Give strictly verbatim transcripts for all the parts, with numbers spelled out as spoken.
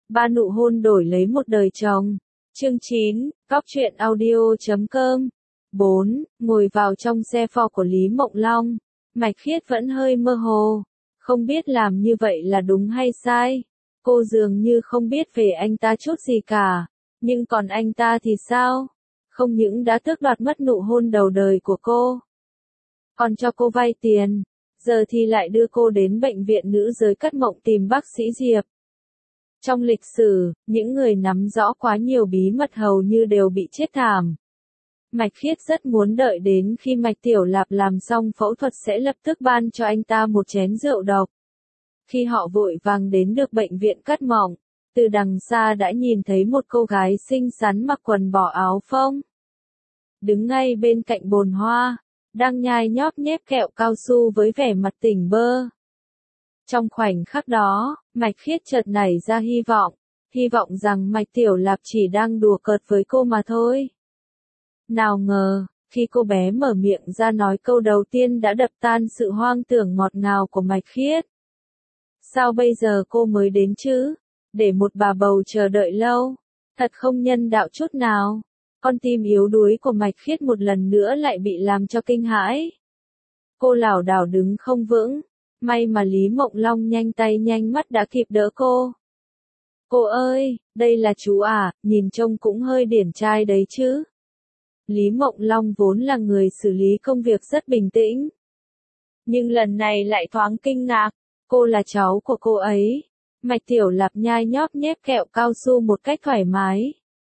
Ba nụ hôn đổi lấy một đời chồng. Chương chín, Góc truyện audio chấm com. bốn. Ngồi vào trong xe Ford của Lý Mộng Long. Mạch Khiết vẫn hơi mơ hồ. Không biết làm như vậy là đúng hay sai. Cô dường như không biết về anh ta chút gì cả. Nhưng còn anh ta thì sao? Không những đã tước đoạt mất nụ hôn đầu đời của cô, còn cho cô vay tiền. Giờ thì lại đưa cô đến bệnh viện nữ giới cắt mộng tìm bác sĩ Diệp. Trong lịch sử, những người nắm rõ quá nhiều bí mật hầu như đều bị chết thảm. Mạch Khiết rất muốn đợi đến khi Mạch Tiểu Lạp làm xong phẫu thuật sẽ lập tức ban cho anh ta một chén rượu độc. Khi họ vội vàng đến được bệnh viện cắt mộng, từ đằng xa đã nhìn thấy một cô gái xinh xắn mặc quần bò áo phông. Đứng ngay bên cạnh bồn hoa, đang nhai nhóp nhép kẹo cao su với vẻ mặt tỉnh bơ. Trong khoảnh khắc đó, Mạch Khiết chợt nảy ra hy vọng, hy vọng rằng Mạch Tiểu Lạp chỉ đang đùa cợt với cô mà thôi. Nào ngờ, khi cô bé mở miệng ra nói câu đầu tiên đã đập tan sự hoang tưởng ngọt ngào của Mạch Khiết. Sao bây giờ cô mới đến chứ? Để một bà bầu chờ đợi lâu, thật không nhân đạo chút nào. Con tim yếu đuối của Mạch Khiết một lần nữa lại bị làm cho kinh hãi. Cô lảo đảo đứng không vững, may mà Lý Mộng Long nhanh tay nhanh mắt đã kịp đỡ cô. Cô ơi, đây là chú à, nhìn trông cũng hơi điển trai đấy chứ. Lý Mộng Long vốn là người xử lý công việc rất bình tĩnh. Nhưng lần này lại thoáng kinh ngạc, cô là cháu của cô ấy. Mạch Tiểu Lạp nhai nhóp nhép kẹo cao su một cách thoải mái.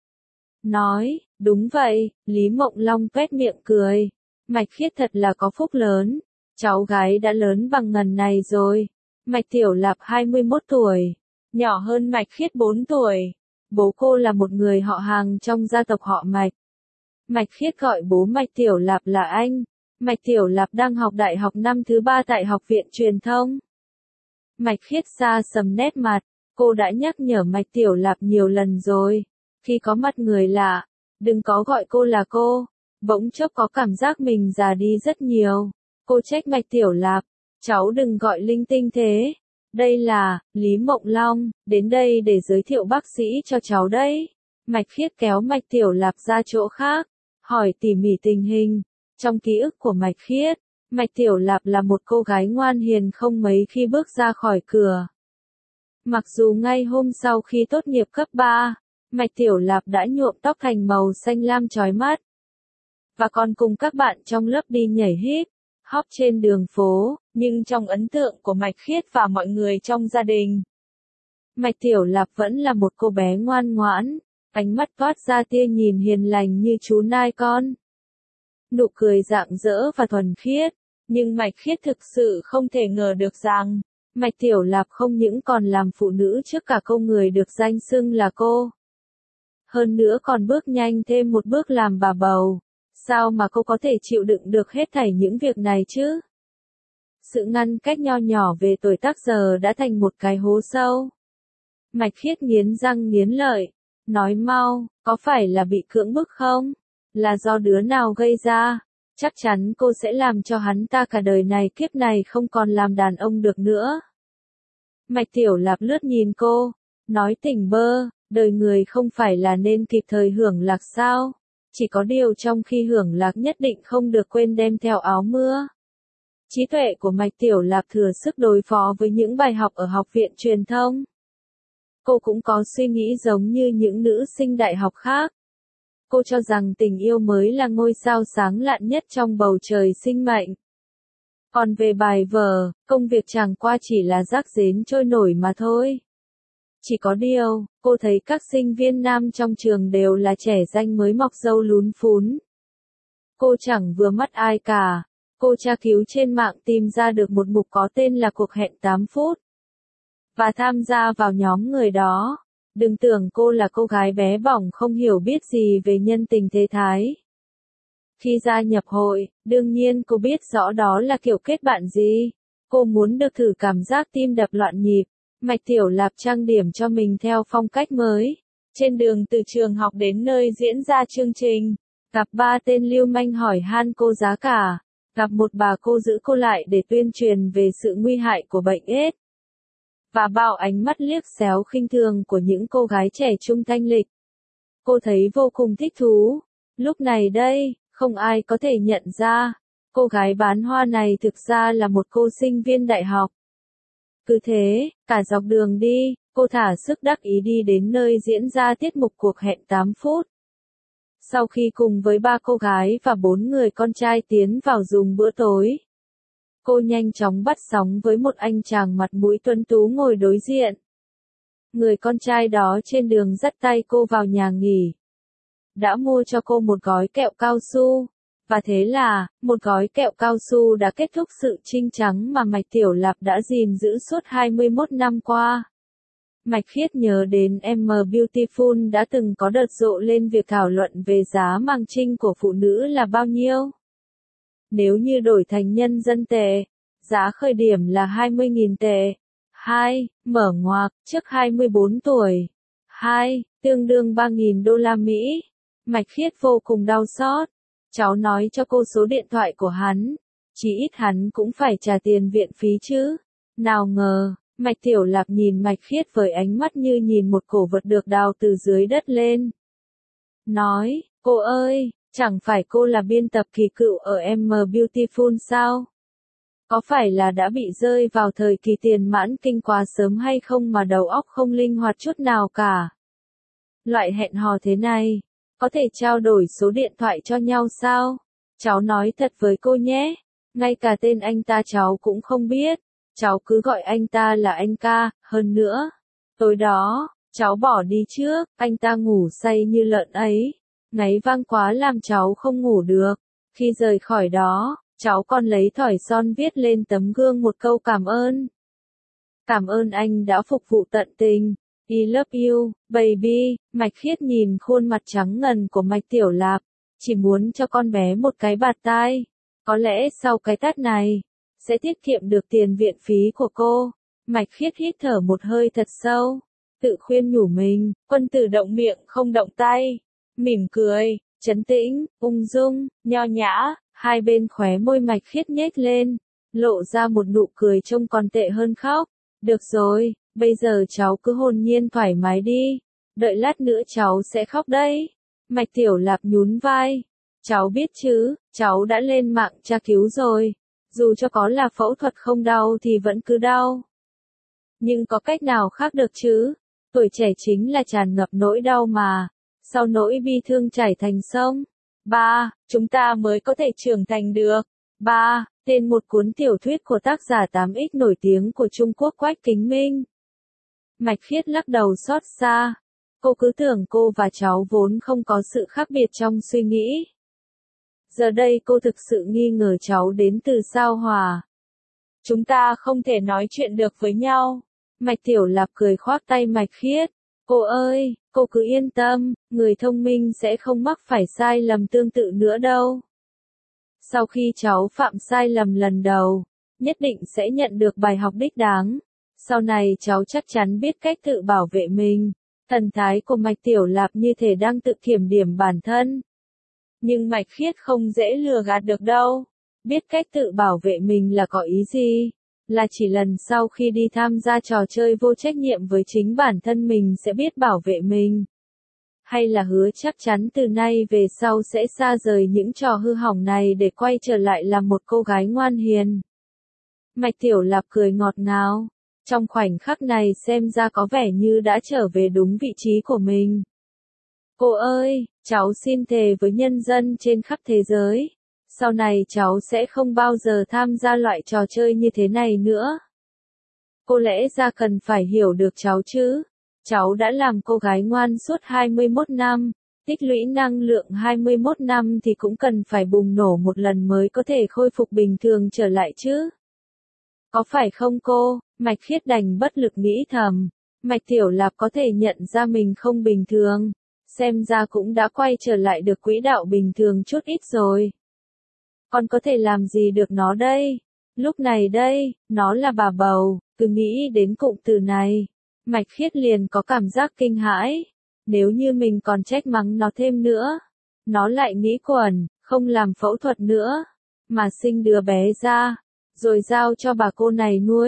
Nói, đúng vậy, Lý Mộng Long tuét miệng cười. Mạch Khiết thật là có phúc lớn, cháu gái đã lớn bằng ngần này rồi. Mạch Tiểu Lạp hai mươi mốt tuổi, nhỏ hơn Mạch Khiết bốn tuổi. Bố cô là một người họ hàng trong gia tộc họ Mạch. Mạch Khiết gọi bố Mạch Tiểu Lạp là anh. Mạch Tiểu Lạp đang học đại học năm thứ ba tại Học viện Truyền thông. Mạch Khiết xa sầm nét mặt, cô đã nhắc nhở Mạch Tiểu Lạp nhiều lần rồi. Khi có mặt người lạ, đừng có gọi cô là cô. Bỗng chốc có cảm giác mình già đi rất nhiều. Cô trách Mạch Tiểu Lạp, cháu đừng gọi linh tinh thế. Đây là, Lý Mộng Long, đến đây để giới thiệu bác sĩ cho cháu đấy. Mạch Khiết kéo Mạch Tiểu Lạp ra chỗ khác, hỏi tỉ mỉ tình hình. Trong ký ức của Mạch Khiết, Mạch Tiểu Lạp là một cô gái ngoan hiền không mấy khi bước ra khỏi cửa. Mặc dù ngay hôm sau khi tốt nghiệp cấp ba, Mạch Tiểu Lạp đã nhuộm tóc thành màu xanh lam chói mắt. Và còn cùng các bạn trong lớp đi nhảy hip hop trên đường phố, nhưng trong ấn tượng của Mạch Khiết và mọi người trong gia đình, Mạch Tiểu Lạp vẫn là một cô bé ngoan ngoãn, ánh mắt toát ra tia nhìn hiền lành như chú nai con. Nụ cười rạng rỡ và thuần khiết, nhưng Mạch Khiết thực sự không thể ngờ được rằng, Mạch Tiểu Lạp không những còn làm phụ nữ trước cả câu người được danh xưng là cô. Hơn nữa còn bước nhanh thêm một bước làm bà bầu. Sao mà cô có thể chịu đựng được hết thảy những việc này chứ? Sự ngăn cách nho nhỏ về tuổi tác giờ đã thành một cái hố sâu. Mạch Khiết nghiến răng nghiến lợi, nói mau, có phải là bị cưỡng bức không? Là do đứa nào gây ra? Chắc chắn cô sẽ làm cho hắn ta cả đời này kiếp này không còn làm đàn ông được nữa. Mạch Tiểu Lạp lướt nhìn cô, nói tỉnh bơ, đời người không phải là nên kịp thời hưởng lạc sao? Chỉ có điều trong khi hưởng lạc nhất định không được quên đem theo áo mưa. Trí tuệ của Mạch Tiểu Lạp thừa sức đối phó với những bài học ở Học viện Truyền thông. Cô cũng có suy nghĩ giống như những nữ sinh đại học khác. Cô cho rằng tình yêu mới là ngôi sao sáng lạn nhất trong bầu trời sinh mệnh. Còn về bài vở, công việc chẳng qua chỉ là rác rến trôi nổi mà thôi. Chỉ có điều, cô thấy các sinh viên nam trong trường đều là trẻ danh mới mọc râu lún phún. Cô chẳng vừa mắt ai cả. Cô tra cứu trên mạng tìm ra được một mục có tên là cuộc hẹn tám phút. Và tham gia vào nhóm người đó. Đừng tưởng cô là cô gái bé bỏng không hiểu biết gì về nhân tình thế thái. Khi gia nhập hội, đương nhiên cô biết rõ đó là kiểu kết bạn gì. Cô muốn được thử cảm giác tim đập loạn nhịp. Mạch Tiểu Lạp trang điểm cho mình theo phong cách mới. Trên đường từ trường học đến nơi diễn ra chương trình, gặp ba tên lưu manh hỏi han cô giá cả. Gặp một bà cô giữ cô lại để tuyên truyền về sự nguy hại của bệnh AIDS. và bao ánh mắt liếc xéo khinh thường của những cô gái trẻ trung thanh lịch. Cô thấy vô cùng thích thú. Lúc này đây, không ai có thể nhận ra, cô gái bán hoa này thực ra là một cô sinh viên đại học. Cứ thế, cả dọc đường đi, cô thả sức đắc ý đi đến nơi diễn ra tiết mục cuộc hẹn tám phút. Sau khi cùng với ba cô gái và bốn người con trai tiến vào dùng bữa tối, cô nhanh chóng bắt sóng với một anh chàng mặt mũi tuấn tú ngồi đối diện. Người con trai đó trên đường dắt tay cô vào nhà nghỉ. Đã mua cho cô một gói kẹo cao su. Và thế là, một gói kẹo cao su đã kết thúc sự trinh trắng mà Mạch Tiểu Lạp đã gìn giữ suốt hai mươi mốt năm qua. Mạch Khiết nhớ đến em Beautiful đã từng có đợt rộ lên việc thảo luận về giá mang trinh của phụ nữ là bao nhiêu. Nếu như đổi thành nhân dân tệ, giá khởi điểm là hai mươi nghìn tệ. hai. Mở ngoặc, trước hai mươi bốn tuổi. hai. Tương đương ba nghìn đô la Mỹ. Mạch Khiết vô cùng đau xót. Cháu nói cho cô số điện thoại của hắn. Chỉ ít hắn cũng phải trả tiền viện phí chứ. Nào ngờ, Mạch Tiểu Lạp nhìn Mạch Khiết với ánh mắt như nhìn một cổ vật được đào từ dưới đất lên. Nói, cô ơi, chẳng phải cô là biên tập kỳ cựu ở em Beautiful sao? Có phải là đã bị rơi vào thời kỳ tiền mãn kinh quá sớm hay không mà đầu óc không linh hoạt chút nào cả? Loại hẹn hò thế này, có thể trao đổi số điện thoại cho nhau sao? Cháu nói thật với cô nhé, ngay cả tên anh ta cháu cũng không biết, cháu cứ gọi anh ta là anh ca, hơn nữa. Tối đó, cháu bỏ đi trước, anh ta ngủ say như lợn ấy, ngáy vang quá làm cháu không ngủ được. Khi rời khỏi đó, cháu còn lấy thỏi son viết lên tấm gương một câu cảm ơn. Cảm ơn anh đã phục vụ tận tình. I love you, baby. Mạch Khiết nhìn khuôn mặt trắng ngần của Mạch Tiểu Lạp, chỉ muốn cho con bé một cái bạt tai. Có lẽ sau cái tát này, sẽ tiết kiệm được tiền viện phí của cô. Mạch Khiết hít thở một hơi thật sâu, tự khuyên nhủ mình, quân tử động miệng không động tay. Mỉm cười, trấn tĩnh, ung dung, nho nhã, hai bên khóe môi Mạch Khiết nhếch lên, lộ ra một nụ cười trông còn tệ hơn khóc. Được rồi, bây giờ cháu cứ hồn nhiên thoải mái đi, đợi lát nữa cháu sẽ khóc đấy. Mạch Tiểu Lạp nhún vai, cháu biết chứ, cháu đã lên mạng tra cứu rồi, dù cho có là phẫu thuật không đau thì vẫn cứ đau. Nhưng có cách nào khác được chứ, tuổi trẻ chính là tràn ngập nỗi đau mà, sau nỗi bi thương chảy thành sông. ba. Chúng ta mới có thể trưởng thành được. ba. Tên một cuốn tiểu thuyết của tác giả tám x nổi tiếng của Trung Quốc Quách Kính Minh. Mạch Khiết lắc đầu xót xa. Cô cứ tưởng cô và cháu vốn không có sự khác biệt trong suy nghĩ. Giờ đây cô thực sự nghi ngờ cháu đến từ sao Hỏa. Chúng ta không thể nói chuyện được với nhau. Mạch Tiểu Lạp cười khoác tay Mạch Khiết. Cô ơi, cô cứ yên tâm, người thông minh sẽ không mắc phải sai lầm tương tự nữa đâu. Sau khi cháu phạm sai lầm lần đầu, nhất định sẽ nhận được bài học đích đáng. Sau này cháu chắc chắn biết cách tự bảo vệ mình. Thần thái của Mạch Tiểu Lạp như thể đang tự kiểm điểm bản thân. Nhưng Mạch Khiết không dễ lừa gạt được đâu. Biết cách tự bảo vệ mình là có ý gì? Là chỉ lần sau khi đi tham gia trò chơi vô trách nhiệm với chính bản thân mình sẽ biết bảo vệ mình. Hay là hứa chắc chắn từ nay về sau sẽ xa rời những trò hư hỏng này để quay trở lại làm một cô gái ngoan hiền. Mạch Tiểu Lạp cười ngọt ngào. Trong khoảnh khắc này xem ra có vẻ như đã trở về đúng vị trí của mình. Cô ơi, cháu xin thề với nhân dân trên khắp thế giới. Sau này cháu sẽ không bao giờ tham gia loại trò chơi như thế này nữa. Cô lẽ ra cần phải hiểu được cháu chứ. Cháu đã làm cô gái ngoan suốt hai mươi mốt năm, tích lũy năng lượng hai mươi mốt năm thì cũng cần phải bùng nổ một lần mới có thể khôi phục bình thường trở lại chứ. Có phải không cô? Mạch Khiết đành bất lực nghĩ thầm. Mạch Tiểu Lạp có thể nhận ra mình không bình thường. Xem ra cũng đã quay trở lại được quỹ đạo bình thường chút ít rồi. Con có thể làm gì được nó đây? Lúc này đây, nó là bà bầu, cứ nghĩ đến cụm từ này. Mạch Khiết liền có cảm giác kinh hãi. Nếu như mình còn trách mắng nó thêm nữa, nó lại nghĩ quẩn, không làm phẫu thuật nữa, mà sinh đứa bé ra, rồi giao cho bà cô này nuôi.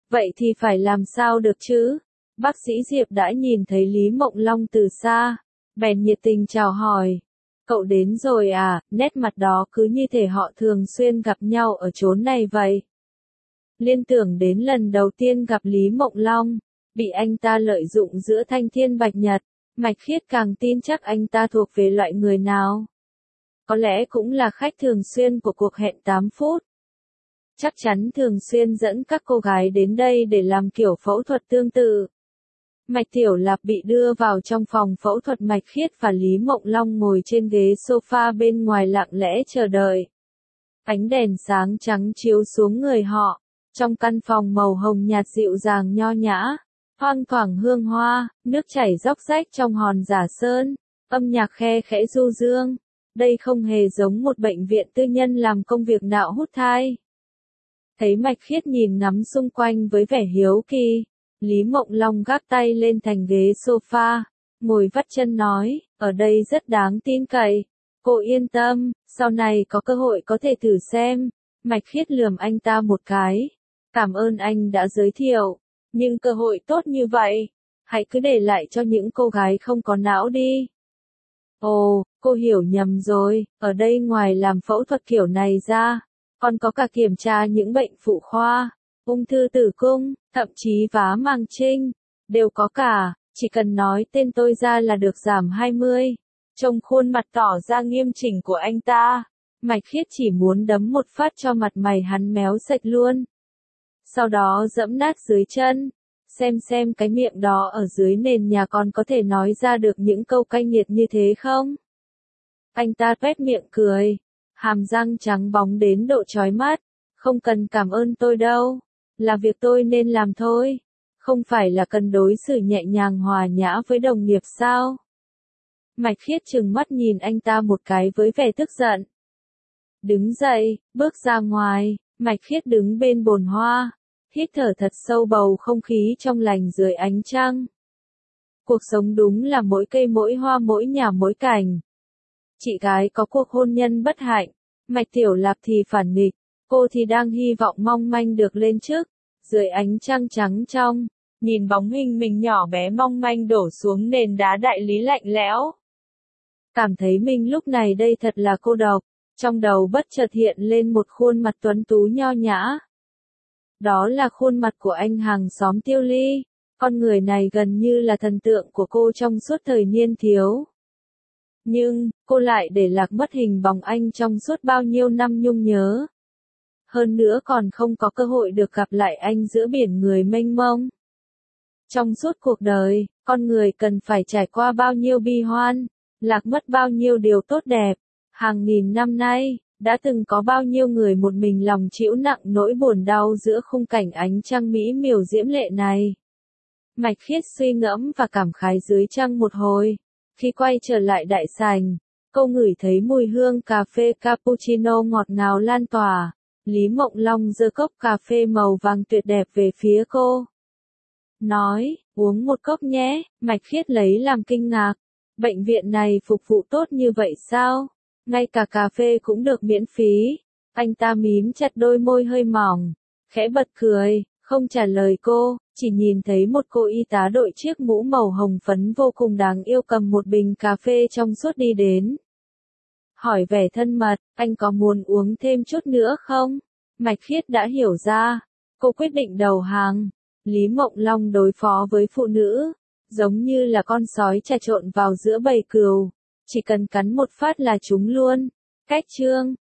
Vậy thì phải làm sao được chứ? Bác sĩ Diệp đã nhìn thấy Lý Mộng Long từ xa, bèn nhiệt tình chào hỏi. Cậu đến rồi à, nét mặt đó cứ như thể họ thường xuyên gặp nhau ở chốn này vậy. Liên tưởng đến lần đầu tiên gặp Lý Mộng Long, bị anh ta lợi dụng giữa thanh thiên bạch nhật, Mạch Khiết càng tin chắc anh ta thuộc về loại người nào. Có lẽ cũng là khách thường xuyên của cuộc hẹn tám phút. Chắc chắn thường xuyên dẫn các cô gái đến đây để làm kiểu phẫu thuật tương tự. Mạch Tiểu Lạp bị đưa vào trong phòng phẫu thuật, Mạch Khiết và Lý Mộng Long ngồi trên ghế sofa bên ngoài lặng lẽ chờ đợi. Ánh đèn sáng trắng chiếu xuống người họ, trong căn phòng màu hồng nhạt dịu dàng nho nhã, thoang thoảng hương hoa, nước chảy róc rách trong hòn giả sơn, âm nhạc khe khẽ du dương. Đây không hề giống một bệnh viện tư nhân làm công việc nạo hút thai. Thấy Mạch Khiết nhìn ngắm xung quanh với vẻ hiếu kỳ, Lý Mộng Long gác tay lên thành ghế sofa, ngồi vắt chân nói, ở đây rất đáng tin cậy. Cô yên tâm, sau này có cơ hội có thể thử xem. Mạch Khiết lườm anh ta một cái. Cảm ơn anh đã giới thiệu, nhưng cơ hội tốt như vậy, hãy cứ để lại cho những cô gái không có não đi. Ồ, cô hiểu nhầm rồi, ở đây ngoài làm phẫu thuật kiểu này ra, còn có cả kiểm tra những bệnh phụ khoa, ung thư tử cung, thậm chí vá màng trinh, đều có cả, chỉ cần nói tên tôi ra là được giảm hai mươi. Trông khuôn mặt tỏ ra nghiêm chỉnh của anh ta, Mạch Khiết chỉ muốn đấm một phát cho mặt mày hắn méo sạch luôn. Sau đó dẫm nát dưới chân, xem xem cái miệng đó ở dưới nền nhà còn có thể nói ra được những câu cay nghiệt như thế không? Anh ta tuét miệng cười, hàm răng trắng bóng đến độ chói mắt, không cần cảm ơn tôi đâu, là việc tôi nên làm thôi, không phải là cần đối xử nhẹ nhàng hòa nhã với đồng nghiệp sao? Mạch Khiết trừng mắt nhìn anh ta một cái với vẻ tức giận. Đứng dậy, bước ra ngoài, Mạch Khiết đứng bên bồn hoa, hít thở thật sâu bầu không khí trong lành dưới ánh trăng. Cuộc sống đúng là mỗi cây mỗi hoa mỗi nhà mỗi cảnh. Chị gái có cuộc hôn nhân bất hạnh, Mạch Tiểu Lạp thì phản nghịch, cô thì đang hy vọng mong manh được lên chức. Dưới ánh trăng trắng trong, nhìn bóng hình mình nhỏ bé mong manh đổ xuống nền đá đại lý lạnh lẽo. Cảm thấy mình lúc này đây thật là cô độc, trong đầu bất chợt hiện lên một khuôn mặt tuấn tú nho nhã. Đó là khuôn mặt của anh hàng xóm Tiêu Ly, con người này gần như là thần tượng của cô trong suốt thời niên thiếu. Nhưng, cô lại để lạc mất hình bóng anh trong suốt bao nhiêu năm nhung nhớ. Hơn nữa còn không có cơ hội được gặp lại anh giữa biển người mênh mông. Trong suốt cuộc đời, con người cần phải trải qua bao nhiêu bi hoan, lạc mất bao nhiêu điều tốt đẹp. Hàng nghìn năm nay, đã từng có bao nhiêu người một mình lòng chịu nặng nỗi buồn đau giữa khung cảnh ánh trăng mỹ miều diễm lệ này. Mạch Khiết suy ngẫm và cảm khái dưới trăng một hồi. Khi quay trở lại đại sảnh, cô ngửi thấy mùi hương cà phê cappuccino ngọt ngào lan tỏa. Lý Mộng Long giơ cốc cà phê màu vàng tuyệt đẹp về phía cô. Nói, uống một cốc nhé, Mạch Khiết lấy làm kinh ngạc. Bệnh viện này phục vụ tốt như vậy sao? Ngay cả cà phê cũng được miễn phí. Anh ta mím chặt đôi môi hơi mỏng, khẽ bật cười, không trả lời cô, chỉ nhìn thấy một cô y tá đội chiếc mũ màu hồng phấn vô cùng đáng yêu cầm một bình cà phê trong suốt đi đến. Hỏi vẻ thân mật, anh có muốn uống thêm chút nữa không? Mạch Khiết đã hiểu ra, cô quyết định đầu hàng. Lý Mộng Long đối phó với phụ nữ, giống như là con sói trà trộn vào giữa bầy cừu, chỉ cần cắn một phát là chúng luôn. Cách chương